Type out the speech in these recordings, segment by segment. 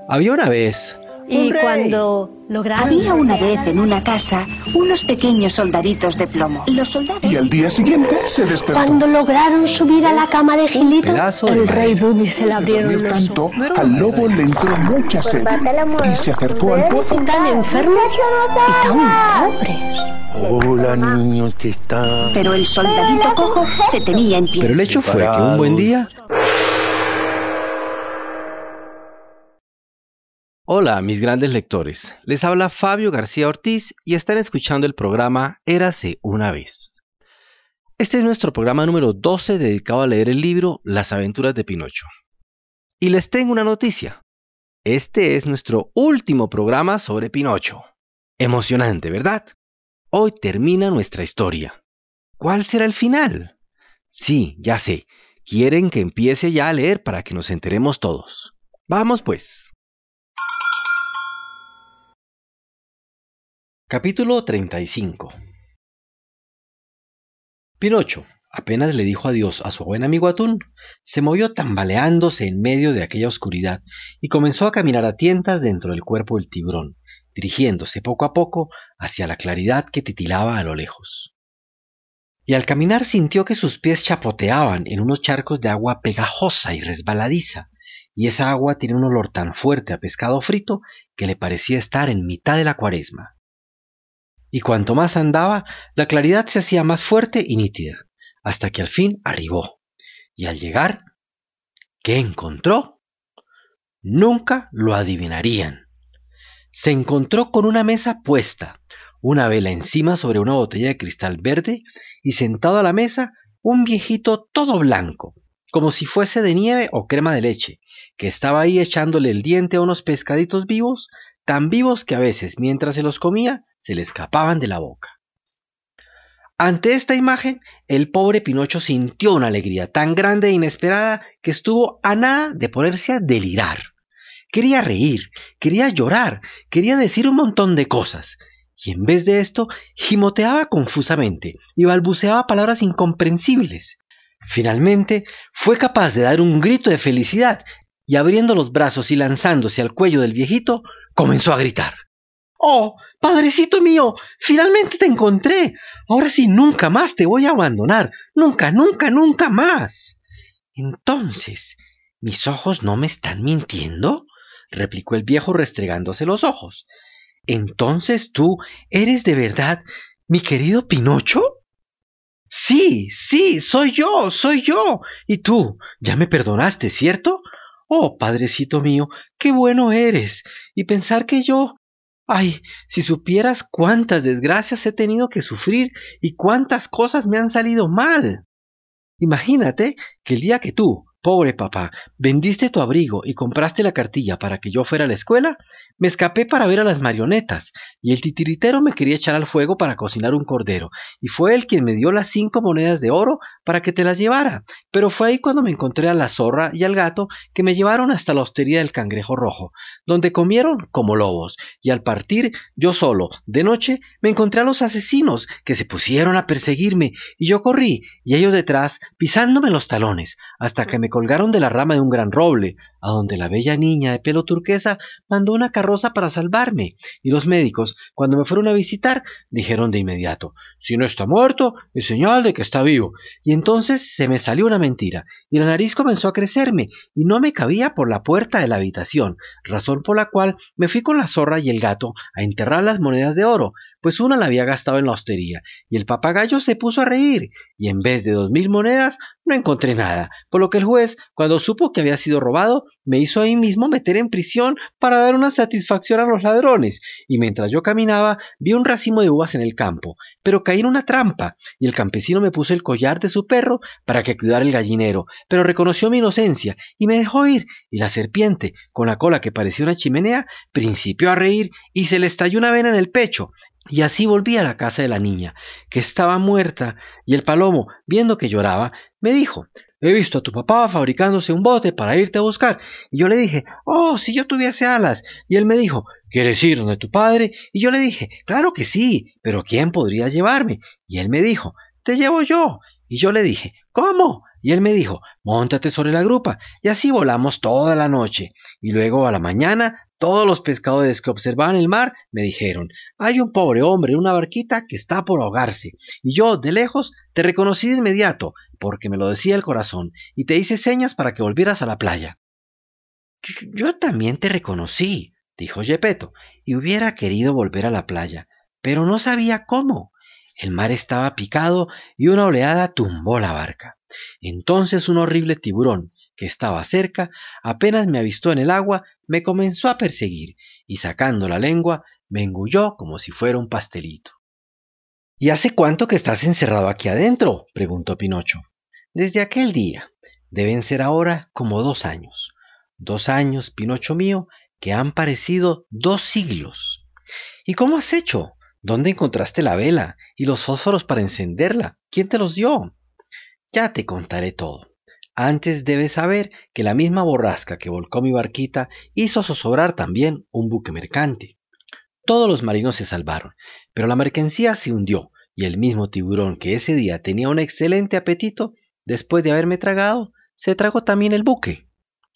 Había una vez Y un rey. cuando lograron... Había una vez en una casa unos pequeños soldaditos de plomo. Los soldados... Y al día siguiente se despertó. Cuando lograron subir a la cama de Gilito, pedazo de el rey madera. Bubi se le abrieron Dormir los tanto, ojos. al lobo le entró mucha sed y se acercó al pozo. Tan enfermos y tan pobres. Hola niños, ¿qué están? Pero el soldadito cojo se tenía en pie. Pero el hecho fue que un buen día... Hola, mis grandes lectores. Les habla Fabio García Ortiz y están escuchando el programa Érase una vez. Este es nuestro programa número 12 dedicado a leer el libro Las aventuras de Pinocho. Y les tengo una noticia. Este es nuestro último programa sobre Pinocho. Emocionante, ¿verdad? Hoy termina nuestra historia. ¿Cuál será el final? Sí, ya sé. Quieren que empiece ya a leer para que nos enteremos todos. Vamos pues. Capítulo 35. Pinocho, apenas le dijo adiós a su buen amigo Atún, se movió tambaleándose en medio de aquella oscuridad y comenzó a caminar a tientas dentro del cuerpo del tiburón, dirigiéndose poco a poco hacia la claridad que titilaba a lo lejos. Y al caminar sintió que sus pies chapoteaban en unos charcos de agua pegajosa y resbaladiza, y esa agua tiene un olor tan fuerte a pescado frito que le parecía estar en mitad de la Cuaresma. Y cuanto más andaba, la claridad se hacía más fuerte y nítida, hasta que al fin arribó. Y al llegar, ¿qué encontró? Nunca lo adivinarían. Se encontró con una mesa puesta, una vela encima sobre una botella de cristal verde, y sentado a la mesa un viejito todo blanco, como si fuese de nieve o crema de leche, que estaba ahí echándole el diente a unos pescaditos vivos, tan vivos que a veces, mientras se los comía, se le escapaban de la boca. Ante esta imagen, el pobre Pinocho sintió una alegría tan grande e inesperada que estuvo a nada de ponerse a delirar. Quería reír, quería llorar, quería decir un montón de cosas, y en vez de esto, gimoteaba confusamente y balbuceaba palabras incomprensibles. Finalmente, fue capaz de dar un grito de felicidad y abriendo los brazos y lanzándose al cuello del viejito, comenzó a gritar. ¡Oh, padrecito mío! ¡Finalmente te encontré! Ahora sí, nunca más te voy a abandonar. ¡Nunca, nunca, nunca más! Entonces, ¿mis ojos no me están mintiendo? Replicó el viejo restregándose los ojos. ¿Entonces tú eres de verdad mi querido Pinocho? Sí, sí, soy yo. ¿Y tú? Ya me perdonaste, ¿cierto? Oh, padrecito mío, qué bueno eres. Y pensar que yo... Ay, si supieras cuántas desgracias he tenido que sufrir y cuántas cosas me han salido mal. Imagínate que el día que tú, pobre papá, vendiste tu abrigo y compraste la cartilla para que yo fuera a la escuela, me escapé para ver a las marionetas, y el titiritero me quería echar al fuego para cocinar un cordero, y fue él quien me dio las 5 monedas de oro para que te las llevara, pero fue ahí cuando me encontré a la zorra y al gato que me llevaron hasta la hostería del Cangrejo Rojo, donde comieron como lobos, y al partir, yo solo, de noche, me encontré a los asesinos, que se pusieron a perseguirme, y yo corrí, y ellos detrás, pisándome los talones, hasta que me colgaron de la rama de un gran roble, a donde la bella niña de pelo turquesa mandó una carroza para salvarme, y los médicos, cuando me fueron a visitar, dijeron de inmediato, si no está muerto, es señal de que está vivo, y entonces se me salió una mentira, y la nariz comenzó a crecerme, y no me cabía por la puerta de la habitación, razón por la cual me fui con la zorra y el gato a enterrar las monedas de oro, pues una la había gastado en la hostería, y el papagayo se puso a reír, y en vez de 2000 monedas, no encontré nada, por lo que el juez, cuando supo que había sido robado, me hizo ahí mismo meter en prisión para dar una satisfacción a los ladrones, y mientras yo caminaba vi un racimo de uvas en el campo, pero caí en una trampa, y el campesino me puso el collar de su perro para que cuidara el gallinero, pero reconoció mi inocencia y me dejó ir, y la serpiente, con la cola que parecía una chimenea, principió a reír y se le estalló una vena en el pecho, y así volví a la casa de la niña, que estaba muerta, y el palomo, viendo que lloraba, me dijo, he visto a tu papá fabricándose un bote para irte a buscar, y yo le dije, oh, si yo tuviese alas, y él me dijo, ¿quieres ir donde tu padre? Y yo le dije, claro que sí, pero ¿quién podría llevarme? Y él me dijo, te llevo yo, y yo le dije, ¿cómo? y él me dijo, móntate sobre la grupa, y así volamos toda la noche, y luego a la mañana todos los pescadores que observaban el mar me dijeron, hay un pobre hombre en una barquita que está por ahogarse, y yo, de lejos, te reconocí de inmediato, porque me lo decía el corazón, y te hice señas para que volvieras a la playa. Yo también te reconocí, dijo Gepetto, y hubiera querido volver a la playa, pero no sabía cómo. El mar estaba picado y una oleada tumbó la barca. Entonces un horrible tiburón, que estaba cerca, apenas me avistó en el agua, me comenzó a perseguir, y sacando la lengua, me engulló como si fuera un pastelito. ¿Y hace cuánto que estás encerrado aquí adentro?, preguntó Pinocho. Desde aquel día. Deben ser ahora como 2 años. 2 años, Pinocho mío, que han parecido 2 siglos. ¿Y cómo has hecho? ¿Dónde encontraste la vela y los fósforos para encenderla? ¿Quién te los dio? Ya te contaré todo. Antes debes saber que la misma borrasca que volcó mi barquita hizo zozobrar también un buque mercante. Todos los marinos se salvaron, pero la mercancía se hundió y el mismo tiburón que ese día tenía un excelente apetito, después de haberme tragado, se tragó también el buque.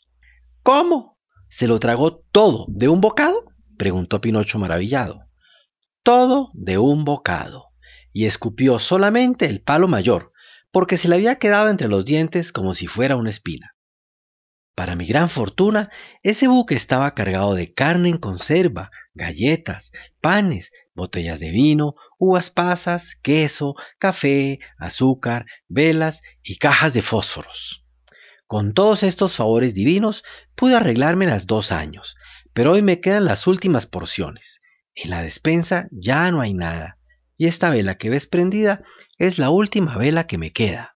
¿Cómo? ¿Se lo tragó todo de un bocado?, preguntó Pinocho maravillado. Todo de un bocado, y escupió solamente el palo mayor, porque se le había quedado entre los dientes como si fuera una espina. Para mi gran fortuna, ese buque estaba cargado de carne en conserva, galletas, panes, botellas de vino, uvas pasas, queso, café, azúcar, velas y cajas de fósforos. Con todos estos favores divinos pude arreglarme las 2 años, pero hoy me quedan las últimas porciones. En la despensa ya no hay nada, y esta vela que ves prendida es la última vela que me queda.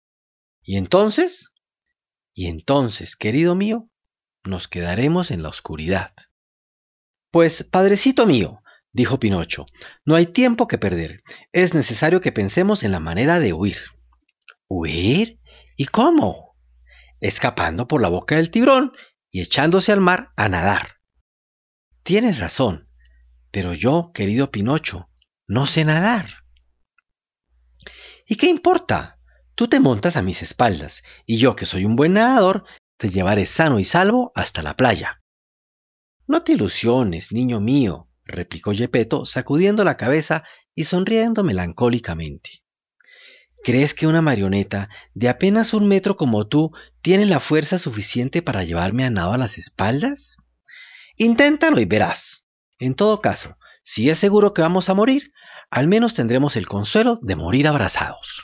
¿Y entonces? Y entonces, querido mío, nos quedaremos en la oscuridad. Pues, padrecito mío, dijo Pinocho, no hay tiempo que perder. Es necesario que pensemos en la manera de huir. ¿Huir? ¿Y cómo? Escapando por la boca del tiburón y echándose al mar a nadar. Tienes razón. Pero yo, querido Pinocho, no sé nadar. ¿Y qué importa? Tú te montas a mis espaldas, y yo, que soy un buen nadador, te llevaré sano y salvo hasta la playa. No te ilusiones, niño mío, replicó Gepetto, sacudiendo la cabeza y sonriendo melancólicamente. ¿Crees que una marioneta de apenas 1 metro como tú tiene la fuerza suficiente para llevarme a nado a las espaldas? Inténtalo y verás. En todo caso, si es seguro que vamos a morir, al menos tendremos el consuelo de morir abrazados.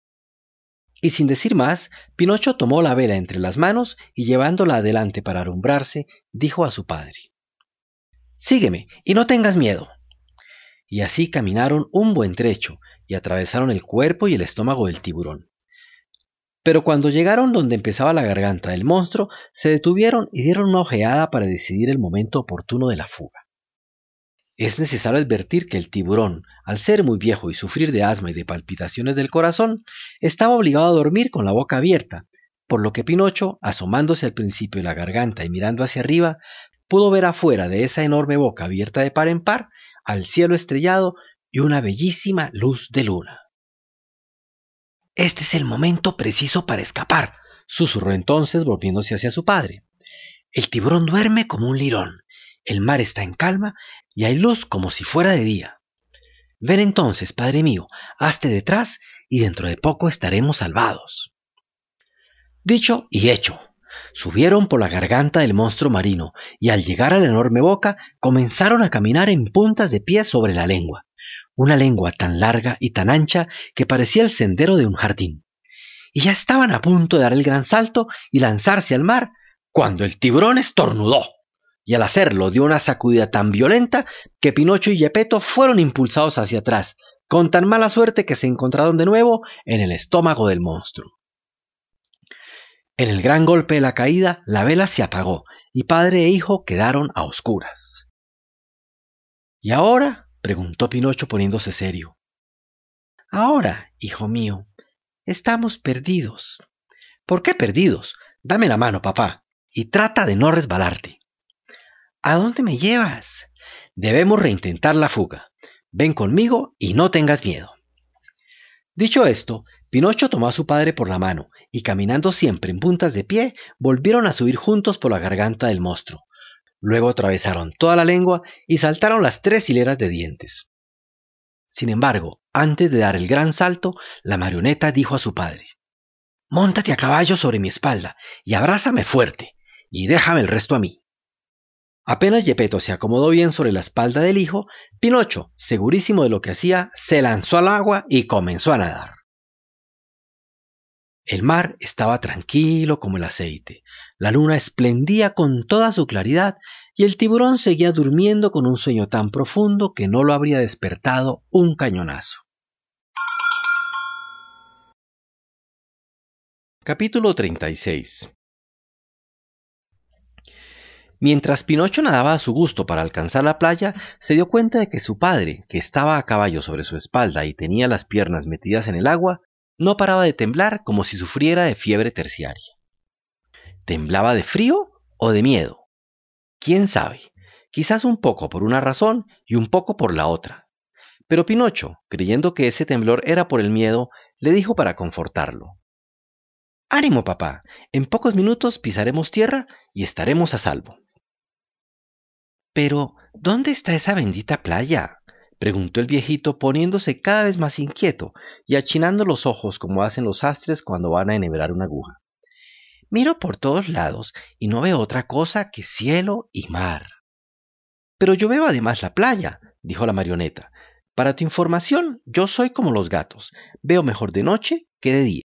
Y sin decir más, Pinocho tomó la vela entre las manos y llevándola adelante para alumbrarse, dijo a su padre: «Sígueme y no tengas miedo». Y así caminaron un buen trecho y atravesaron el cuerpo y el estómago del tiburón. Pero cuando llegaron donde empezaba la garganta del monstruo, se detuvieron y dieron una ojeada para decidir el momento oportuno de la fuga. Es necesario advertir que el tiburón, al ser muy viejo y sufrir de asma y de palpitaciones del corazón, estaba obligado a dormir con la boca abierta, por lo que Pinocho, asomándose al principio de la garganta y mirando hacia arriba, pudo ver afuera de esa enorme boca abierta de par en par al cielo estrellado y una bellísima luz de luna. «Este es el momento preciso para escapar», susurró entonces volviéndose hacia su padre. «El tiburón duerme como un lirón, el mar está en calma y hay luz como si fuera de día. Ven entonces, padre mío, hazte detrás y dentro de poco estaremos salvados». Dicho y hecho. Subieron por la garganta del monstruo marino y al llegar a la enorme boca comenzaron a caminar en puntas de pie sobre la lengua, una lengua tan larga y tan ancha que parecía el sendero de un jardín. Y ya estaban a punto de dar el gran salto y lanzarse al mar cuando el tiburón estornudó, y al hacerlo dio una sacudida tan violenta que Pinocho y Gepetto fueron impulsados hacia atrás, con tan mala suerte que se encontraron de nuevo en el estómago del monstruo. En el gran golpe de la caída, la vela se apagó y padre e hijo quedaron a oscuras. ¿Y ahora?, preguntó Pinocho poniéndose serio. «Ahora, hijo mío, estamos perdidos». «¿Por qué perdidos? Dame la mano, papá, y trata de no resbalarte». «¿A dónde me llevas?» «Debemos reintentar la fuga. Ven conmigo y no tengas miedo». Dicho esto, Pinocho tomó a su padre por la mano y caminando siempre en puntas de pie, volvieron a subir juntos por la garganta del monstruo. Luego atravesaron toda la lengua y saltaron las 3 hileras de dientes. Sin embargo, antes de dar el gran salto, la marioneta dijo a su padre: «Móntate a caballo sobre mi espalda y abrázame fuerte, y déjame el resto a mí». Apenas Gepetto se acomodó bien sobre la espalda del hijo, Pinocho, segurísimo de lo que hacía, se lanzó al agua y comenzó a nadar. El mar estaba tranquilo como el aceite, la luna esplendía con toda su claridad y el tiburón seguía durmiendo con un sueño tan profundo que no lo habría despertado un cañonazo. Capítulo 36. Mientras Pinocho nadaba a su gusto para alcanzar la playa, se dio cuenta de que su padre, que estaba a caballo sobre su espalda y tenía las piernas metidas en el agua, no paraba de temblar como si sufriera de fiebre terciaria. ¿Temblaba de frío o de miedo? ¿Quién sabe? Quizás un poco por una razón y un poco por la otra. Pero Pinocho, creyendo que ese temblor era por el miedo, le dijo para confortarlo: «Ánimo, papá, en pocos minutos pisaremos tierra y estaremos a salvo». «Pero, ¿dónde está esa bendita playa?», preguntó el viejito poniéndose cada vez más inquieto y achinando los ojos como hacen los sastres cuando van a enhebrar una aguja. «Miro por todos lados y no veo otra cosa que cielo y mar». «Pero yo veo además la playa», dijo la marioneta. «Para tu información, yo soy como los gatos, veo mejor de noche que de día».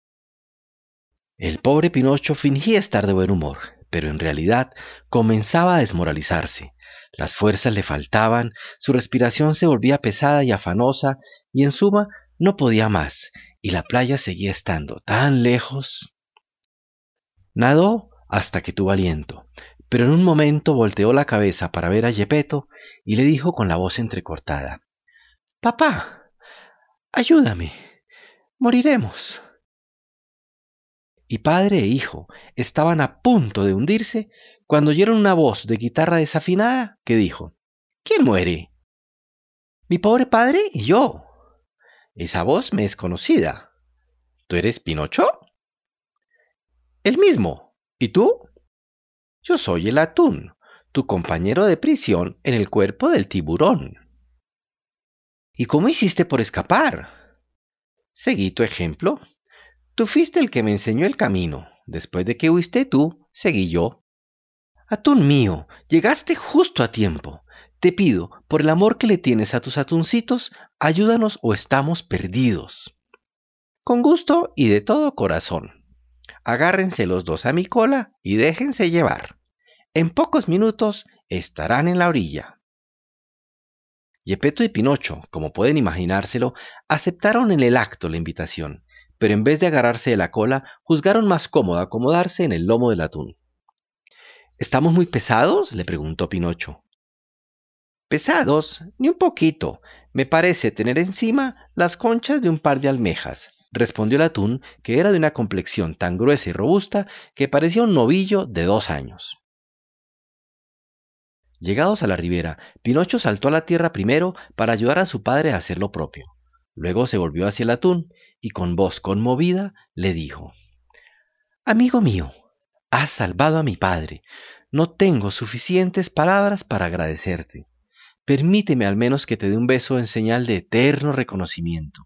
El pobre Pinocho fingía estar de buen humor, pero en realidad comenzaba a desmoralizarse. Las fuerzas le faltaban, su respiración se volvía pesada y afanosa, y en suma no podía más, y la playa seguía estando tan lejos. Nadó hasta que tuvo aliento, pero en un momento volteó la cabeza para ver a Gepetto y le dijo con la voz entrecortada: «Papá, ayúdame, moriremos». Y padre e hijo estaban a punto de hundirse cuando oyeron una voz de guitarra desafinada que dijo: «¿Quién muere?». «Mi pobre padre y yo». «Esa voz me es conocida. ¿Tú eres Pinocho?». «El mismo. ¿Y tú?». «Yo soy el atún, tu compañero de prisión en el cuerpo del tiburón». «¿Y cómo hiciste por escapar?». «Seguí tu ejemplo. Tú fuiste el que me enseñó el camino. Después de que huiste tú, seguí yo». «Atún mío, llegaste justo a tiempo. Te pido, por el amor que le tienes a tus atuncitos, ayúdanos o estamos perdidos». «Con gusto y de todo corazón. Agárrense los dos a mi cola y déjense llevar. En pocos minutos estarán en la orilla». Gepetto y Pinocho, como pueden imaginárselo, aceptaron en el acto la invitación, pero en vez de agarrarse de la cola, juzgaron más cómodo acomodarse en el lomo del atún. «¿Estamos muy pesados?», le preguntó Pinocho. «Pesados, ni un poquito. Me parece tener encima las conchas de un par de almejas», respondió el atún, que era de una complexión tan gruesa y robusta que parecía un novillo de 2 años. Llegados a la ribera, Pinocho saltó a la tierra primero para ayudar a su padre a hacer lo propio. Luego se volvió hacia el atún y con voz conmovida le dijo: «Amigo mío, has salvado a mi padre. No tengo suficientes palabras para agradecerte. Permíteme al menos que te dé un beso en señal de eterno reconocimiento».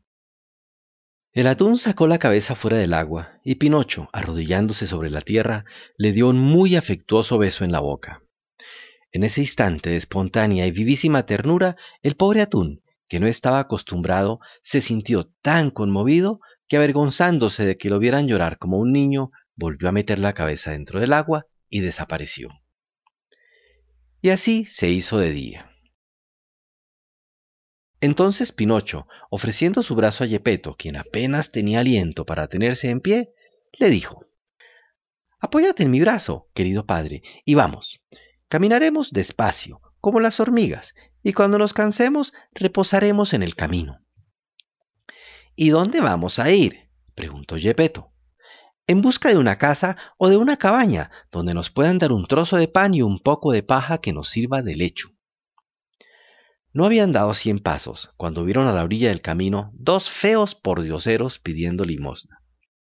El atún sacó la cabeza fuera del agua y Pinocho, arrodillándose sobre la tierra, le dio un muy afectuoso beso en la boca. En ese instante de espontánea y vivísima ternura, el pobre atún, que no estaba acostumbrado, se sintió tan conmovido que, avergonzándose de que lo vieran llorar como un niño, volvió a meter la cabeza dentro del agua y desapareció. Y así se hizo de día. Entonces Pinocho, ofreciendo su brazo a Gepetto, quien apenas tenía aliento para tenerse en pie, le dijo: «Apóyate en mi brazo, querido padre, y vamos. Caminaremos despacio, como las hormigas, y cuando nos cansemos, reposaremos en el camino». «¿Y dónde vamos a ir?», preguntó Gepetto. «En busca de una casa o de una cabaña, donde nos puedan dar un trozo de pan y un poco de paja que nos sirva de lecho». No habían dado 100 pasos cuando vieron a la orilla del camino 2 feos pordioseros pidiendo limosna.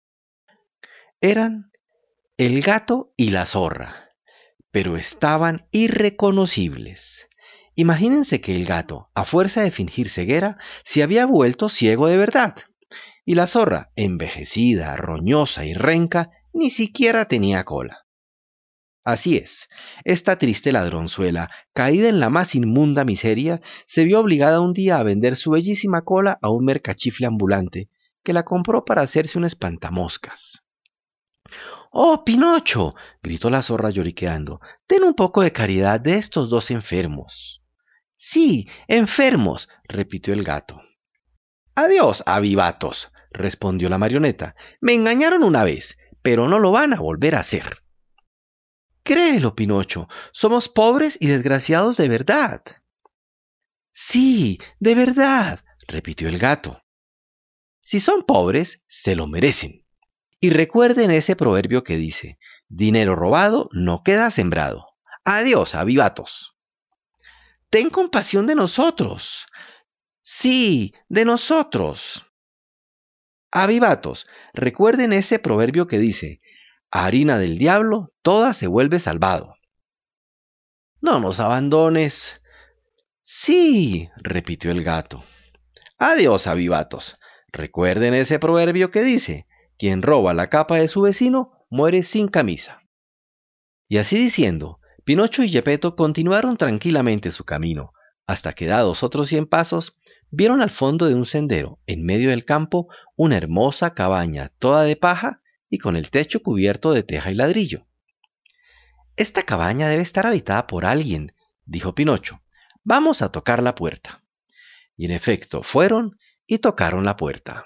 Eran el gato y la zorra, pero estaban irreconocibles. Imagínense que el gato, a fuerza de fingir ceguera, se había vuelto ciego de verdad, y la zorra, envejecida, roñosa y renca, ni siquiera tenía cola. Así es, esta triste ladronzuela, caída en la más inmunda miseria, se vio obligada un día a vender su bellísima cola a un mercachifle ambulante, que la compró para hacerse un espantamoscas. ¡Oh, Pinocho! Gritó la zorra lloriqueando. ¡Ten un poco de caridad de estos 2 enfermos! Sí, enfermos, repitió el gato. Adiós, avivatos, respondió la marioneta. Me engañaron una vez, pero no lo van a volver a hacer. Créelo, Pinocho, somos pobres y desgraciados de verdad. Sí, de verdad, repitió el gato. Si son pobres, se lo merecen. Y recuerden ese proverbio que dice, dinero robado no queda sembrado. Adiós, avivatos. Ten compasión de nosotros. Sí, de nosotros. Avivatos, recuerden ese proverbio que dice, harina del diablo, toda se vuelve salvado. No nos abandones. Sí, repitió el gato. Adiós, avivatos. Recuerden ese proverbio que dice, quien roba la capa de su vecino, muere sin camisa. Y así diciendo, Pinocho y Gepetto continuaron tranquilamente su camino, hasta que dados otros 100 pasos, vieron al fondo de un sendero, en medio del campo, una hermosa cabaña toda de paja y con el techo cubierto de teja y ladrillo. Esta cabaña debe estar habitada por alguien, dijo Pinocho. Vamos a tocar la puerta. Y en efecto fueron y tocaron la puerta.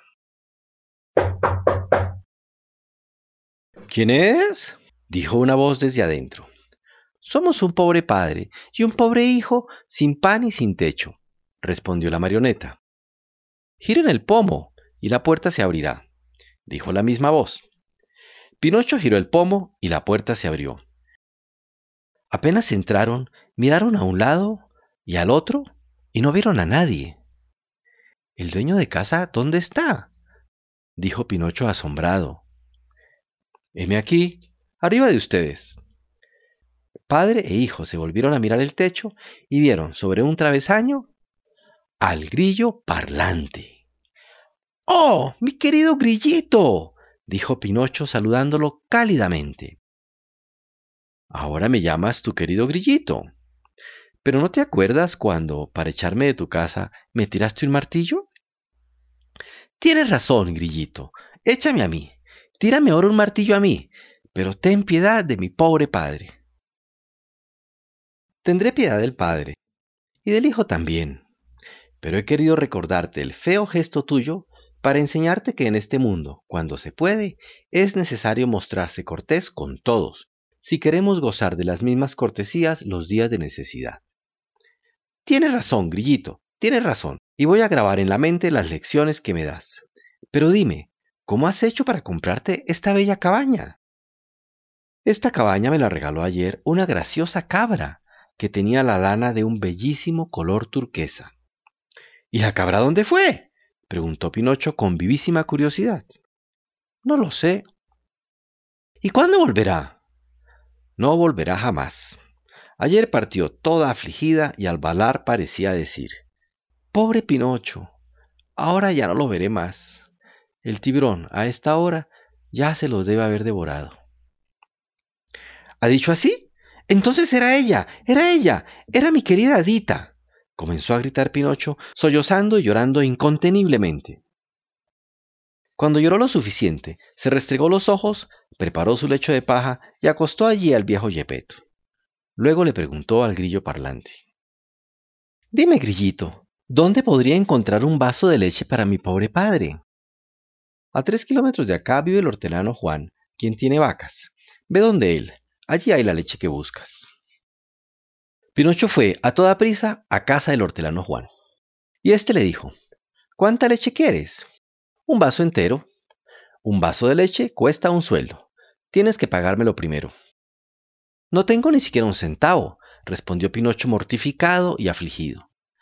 ¿Quién es? Dijo una voz desde adentro. Somos un pobre padre y un pobre hijo sin pan y sin techo, respondió la marioneta. Giren el pomo y la puerta se abrirá, dijo la misma voz. Pinocho giró el pomo y la puerta se abrió. Apenas entraron, miraron a un lado y al otro y no vieron a nadie. ¿El dueño de casa dónde está?, dijo Pinocho asombrado. Heme aquí, arriba de ustedes. Padre e hijo se volvieron a mirar el techo y vieron sobre un travesaño al grillo parlante. ¡Oh, mi querido grillito!, dijo Pinocho saludándolo cálidamente. Ahora me llamas tu querido grillito. ¿Pero no te acuerdas cuando, para echarme de tu casa, me tiraste un martillo? Tienes razón, grillito. Échame a mí. Tírame ahora un martillo a mí, pero ten piedad de mi pobre padre. Tendré piedad del padre, y del hijo también, pero he querido recordarte el feo gesto tuyo para enseñarte que en este mundo, cuando se puede, es necesario mostrarse cortés con todos, si queremos gozar de las mismas cortesías los días de necesidad. Tienes razón, grillito, tienes razón, y voy a grabar en la mente las lecciones que me das. Pero dime, ¿cómo has hecho para comprarte esta bella cabaña? Esta cabaña me la regaló ayer una graciosa cabra, que tenía la lana de un bellísimo color turquesa. ¿Y la cabra dónde fue?, preguntó Pinocho con vivísima curiosidad. No lo sé. ¿Y cuándo volverá? No volverá jamás. Ayer partió toda afligida y al balar parecía decir, pobre Pinocho, ahora ya no lo veré más. El tiburón a esta hora ya se los debe haber devorado. ¿Ha dicho así? Entonces era ella, era mi querida Adita, comenzó a gritar Pinocho, sollozando y llorando inconteniblemente. Cuando lloró lo suficiente, se restregó los ojos, preparó su lecho de paja y acostó allí al viejo Gepetto. Luego le preguntó al grillo parlante. Dime, grillito, ¿dónde podría encontrar un vaso de leche para mi pobre padre? A 3 kilómetros de acá vive el hortelano Juan, quien tiene vacas. Ve donde él. Allí hay la leche que buscas. Pinocho fue a toda prisa a casa del hortelano Juan. Y éste le dijo, ¿cuánta leche quieres? Un vaso entero. Un vaso de leche cuesta un sueldo. Tienes que pagármelo primero. No tengo ni siquiera un centavo, respondió Pinocho mortificado y afligido.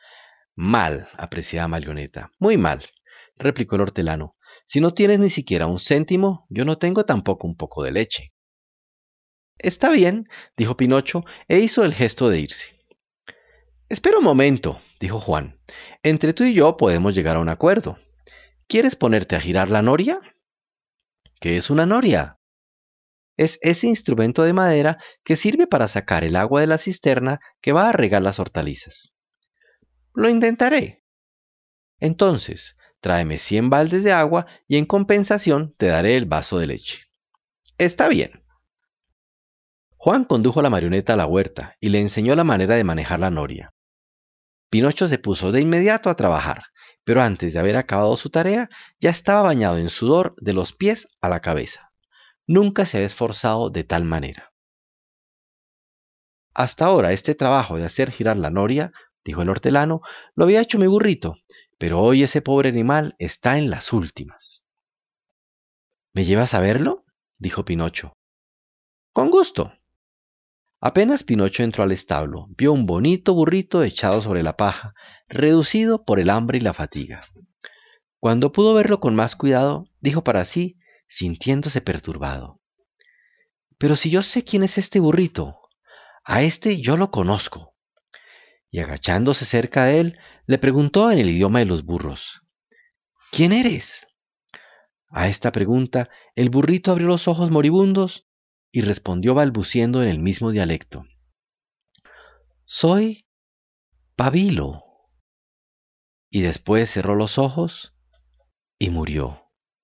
Mal, apreciada Marioneta, muy mal, replicó el hortelano. Si no tienes ni siquiera un céntimo, yo no tengo tampoco un poco de leche. Está bien, dijo Pinocho, e hizo el gesto de irse. Espera un momento, dijo Juan. Entre tú y yo podemos llegar a un acuerdo. ¿Quieres ponerte a girar la noria? ¿Qué es una noria? Es ese instrumento de madera que sirve para sacar el agua de la cisterna que va a regar las hortalizas. Lo intentaré. Entonces, tráeme 100 baldes de agua y en compensación te daré el vaso de leche. Está bien. Juan condujo a la marioneta a la huerta y le enseñó la manera de manejar la noria. Pinocho se puso de inmediato a trabajar, pero antes de haber acabado su tarea ya estaba bañado en sudor de los pies a la cabeza. Nunca se había esforzado de tal manera. Hasta ahora este trabajo de hacer girar la noria, dijo el hortelano, lo había hecho mi burrito, pero hoy ese pobre animal está en las últimas. ¿Me llevas a verlo? Dijo Pinocho. Con gusto. Apenas Pinocho entró al establo, vio un bonito burrito echado sobre la paja, reducido por el hambre y la fatiga. Cuando pudo verlo con más cuidado, dijo para sí, sintiéndose perturbado. Pero si yo sé quién es este burrito, a este yo lo conozco. Y agachándose cerca de él, le preguntó en el idioma de los burros, ¿quién eres? A esta pregunta, el burrito abrió los ojos moribundos y respondió balbuciendo en el mismo dialecto. Soy Pabilo. Y después cerró los ojos y murió.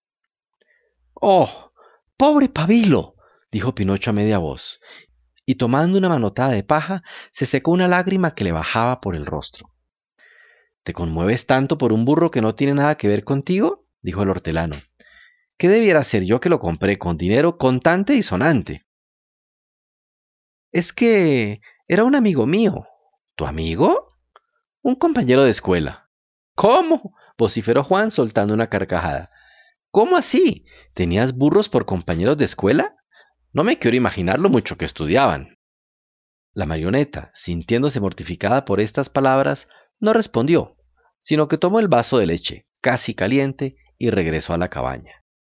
¡Oh, pobre Pabilo!, dijo Pinocho a media voz, y tomando una manotada de paja, se secó una lágrima que le bajaba por el rostro. ¿Te conmueves tanto por un burro que no tiene nada que ver contigo?, dijo el hortelano. ¿Qué debiera ser yo que lo compré con dinero contante y sonante? Es que era un amigo mío. ¿Tu amigo? Un compañero de escuela. ¿Cómo?, vociferó Juan soltando una carcajada. ¿Cómo así? ¿Tenías burros por compañeros de escuela? No me quiero imaginar lo mucho que estudiaban. La marioneta, sintiéndose mortificada por estas palabras, no respondió, sino que tomó el vaso de leche, casi caliente, y regresó a la cabaña.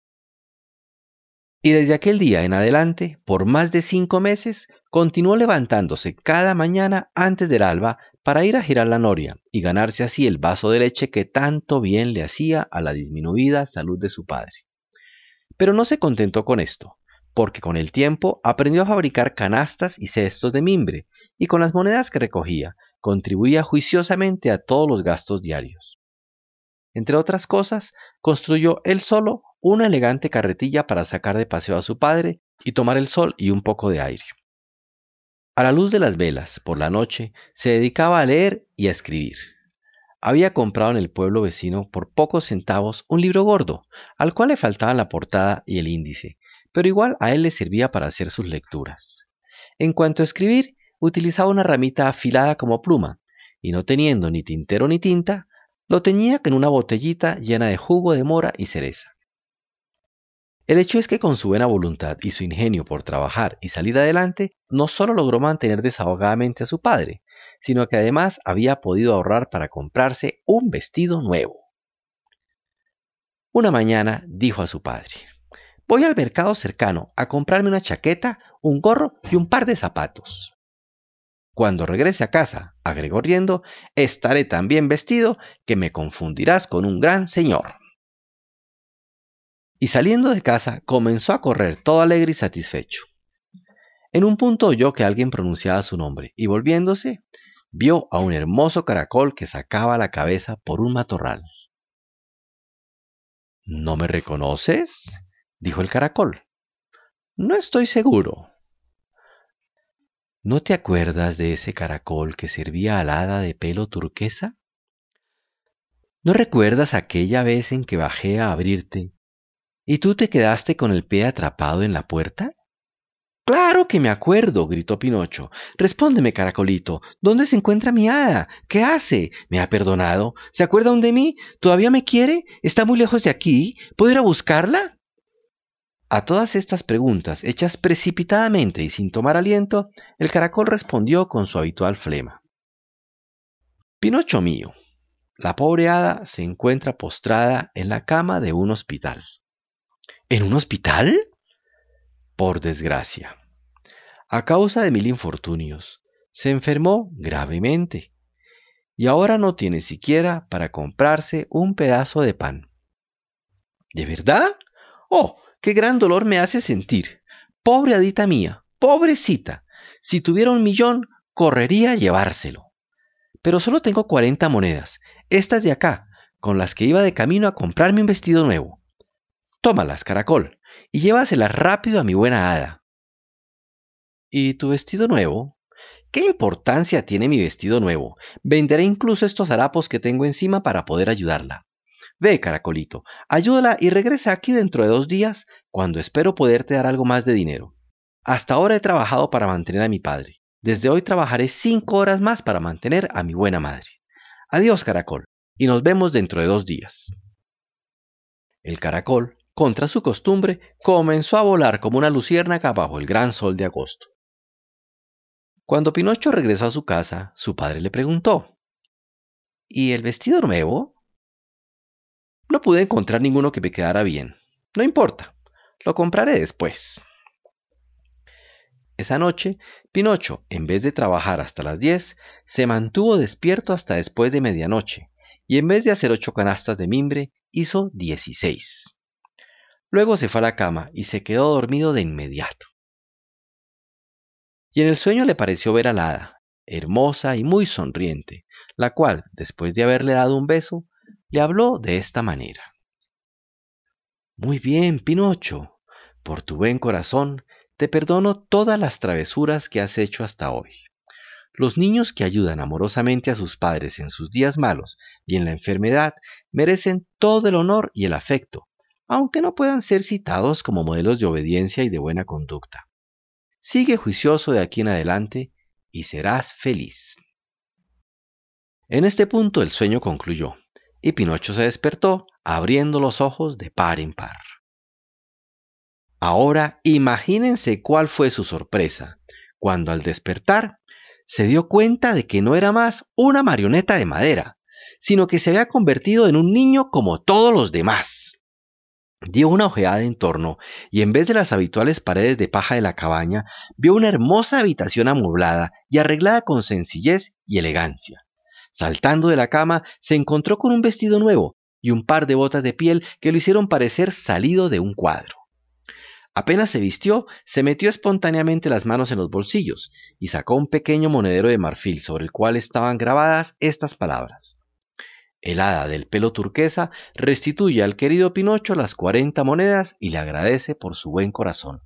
Y desde aquel día en adelante, por más de 5 meses, continuó levantándose cada mañana antes del alba para ir a girar la noria y ganarse así el vaso de leche que tanto bien le hacía a la disminuida salud de su padre. Pero no se contentó con esto, porque con el tiempo aprendió a fabricar canastas y cestos de mimbre, y con las monedas que recogía, contribuía juiciosamente a todos los gastos diarios. Entre otras cosas, construyó él solo una elegante carretilla para sacar de paseo a su padre y tomar el sol y un poco de aire. A la luz de las velas, por la noche, se dedicaba a leer y a escribir. Había comprado en el pueblo vecino por pocos centavos un libro gordo, al cual le faltaban la portada y el índice, pero igual a él le servía para hacer sus lecturas. En cuanto a escribir, utilizaba una ramita afilada como pluma, y no teniendo ni tintero ni tinta, lo teñía en una botellita llena de jugo de mora y cereza. El hecho es que con su buena voluntad y su ingenio por trabajar y salir adelante, no solo logró mantener desahogadamente a su padre, sino que además había podido ahorrar para comprarse un vestido nuevo. Una mañana dijo a su padre, voy al mercado cercano a comprarme una chaqueta, un gorro y un par de zapatos. Cuando regrese a casa, agregó riendo, estaré tan bien vestido que me confundirás con un gran señor. Y saliendo de casa, comenzó a correr todo alegre y satisfecho. En un punto oyó que alguien pronunciaba su nombre, y volviéndose, vio a un hermoso caracol que sacaba la cabeza por un matorral. ¿No me reconoces?, dijo el caracol. No estoy seguro. ¿No te acuerdas de ese caracol que servía al hada de pelo turquesa? ¿No recuerdas aquella vez en que bajé a abrirte y tú te quedaste con el pie atrapado en la puerta? ¡Claro que me acuerdo!, gritó Pinocho. Respóndeme, caracolito, ¿dónde se encuentra mi hada? ¿Qué hace? ¿Me ha perdonado? ¿Se acuerda aún de mí? ¿Todavía me quiere? ¿Está muy lejos de aquí? ¿Puedo ir a buscarla? A todas estas preguntas, hechas precipitadamente y sin tomar aliento, el caracol respondió con su habitual flema. Pinocho mío, La pobre hada se encuentra postrada en la cama de un hospital. ¿En un hospital? Por desgracia. A causa de 1000 infortunios, se enfermó gravemente y ahora no tiene siquiera para comprarse un pedazo de pan. ¿De verdad? ¡Oh, qué gran dolor me hace sentir! Pobre hadita mía, pobrecita. Si tuviera 1 millón, correría a llevárselo. Pero solo tengo 40 monedas, estas de acá, con las que iba de camino a comprarme un vestido nuevo. Tómalas, caracol, y llévaselas rápido a mi buena hada. ¿Y tu vestido nuevo? ¿Qué importancia tiene mi vestido nuevo? Venderé incluso estos harapos que tengo encima para poder ayudarla. Ve, caracolito, ayúdala y regresa aquí dentro de 2 días, cuando espero poderte dar algo más de dinero. Hasta ahora he trabajado para mantener a mi padre. Desde hoy trabajaré 5 horas más para mantener a mi buena madre. Adiós, caracol, y nos vemos dentro de 2 días. El caracol, contra su costumbre, comenzó a volar como una luciérnaga bajo el gran sol de agosto. Cuando Pinocho regresó a su casa, su padre le preguntó: ¿Y el vestido nuevo? No pude encontrar ninguno que me quedara bien. No importa, lo compraré después. Esa noche, Pinocho, en vez de trabajar hasta las 10, se mantuvo despierto hasta después de medianoche, y en vez de hacer 8 canastas de mimbre, hizo 16. Luego se fue a la cama y se quedó dormido de inmediato. Y en el sueño le pareció ver a la hada, hermosa y muy sonriente, la cual, después de haberle dado un beso, le habló de esta manera: Muy bien, Pinocho, por tu buen corazón, te perdono todas las travesuras que has hecho hasta hoy. Los niños que ayudan amorosamente a sus padres en sus días malos y en la enfermedad merecen todo el honor y el afecto, aunque no puedan ser citados como modelos de obediencia y de buena conducta. Sigue juicioso de aquí en adelante y serás feliz. En este punto el sueño concluyó, y Pinocho se despertó, abriendo los ojos de par en par. Ahora imagínense cuál fue su sorpresa, cuando al despertar se dio cuenta de que no era más una marioneta de madera, sino que se había convertido en un niño como todos los demás. Dio una ojeada en torno y en vez de las habituales paredes de paja de la cabaña, vio una hermosa habitación amueblada y arreglada con sencillez y elegancia. Saltando de la cama, se encontró con un vestido nuevo y un par de botas de piel que lo hicieron parecer salido de un cuadro. Apenas se vistió, se metió espontáneamente las manos en los bolsillos y sacó un pequeño monedero de marfil sobre el cual estaban grabadas estas palabras: El hada del pelo turquesa restituye al querido Pinocho las 40 monedas y le agradece por su buen corazón.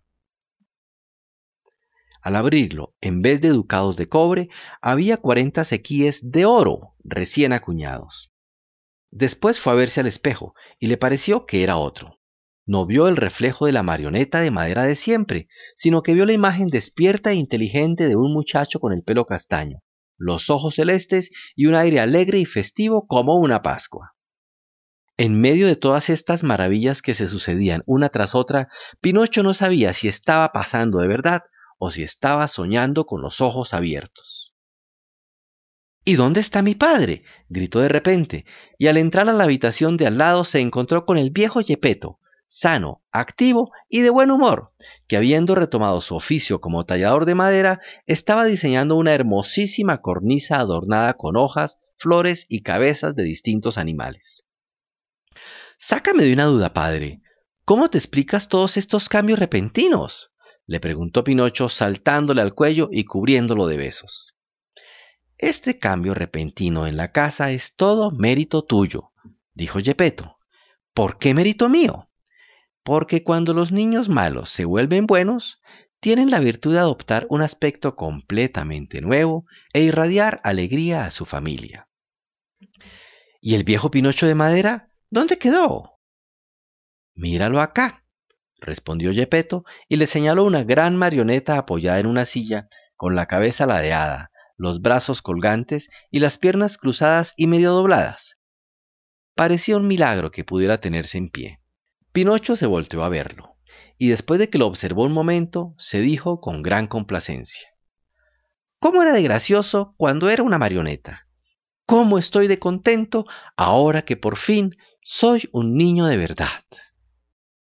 Al abrirlo, en vez de ducados de cobre, había 40 sequíes de oro recién acuñados. Después fue a verse al espejo y le pareció que era otro. No vio el reflejo de la marioneta de madera de siempre, sino que vio la imagen despierta e inteligente de un muchacho con el pelo castaño, los ojos celestes y un aire alegre y festivo como una Pascua. En medio de todas estas maravillas que se sucedían una tras otra, Pinocho no sabía si estaba pasando de verdad o si estaba soñando con los ojos abiertos. ¿Y dónde está mi padre?, gritó de repente, y al entrar a la habitación de al lado se encontró con el viejo Gepetto, sano, activo y de buen humor, que habiendo retomado su oficio como tallador de madera, estaba diseñando una hermosísima cornisa adornada con hojas, flores y cabezas de distintos animales. Sácame de una duda, padre. ¿Cómo te explicas todos estos cambios repentinos?, le preguntó Pinocho, saltándole al cuello y cubriéndolo de besos. Este cambio repentino en la casa es todo mérito tuyo, dijo Gepetto. ¿Por qué mérito mío? Porque cuando los niños malos se vuelven buenos, tienen la virtud de adoptar un aspecto completamente nuevo e irradiar alegría a su familia. ¿Y el viejo Pinocho de madera? ¿Dónde quedó? Míralo acá, respondió Gepetto y le señaló una gran marioneta apoyada en una silla, con la cabeza ladeada, los brazos colgantes y las piernas cruzadas y medio dobladas. Parecía un milagro que pudiera tenerse en pie. Pinocho se volteó a verlo, y después de que lo observó un momento, se dijo con gran complacencia: ¿Cómo era de gracioso cuando era una marioneta? ¿Cómo estoy de contento ahora que por fin soy un niño de verdad?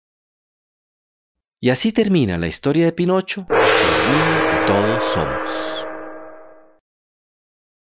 Y así termina la historia de Pinocho, el niño que todos somos.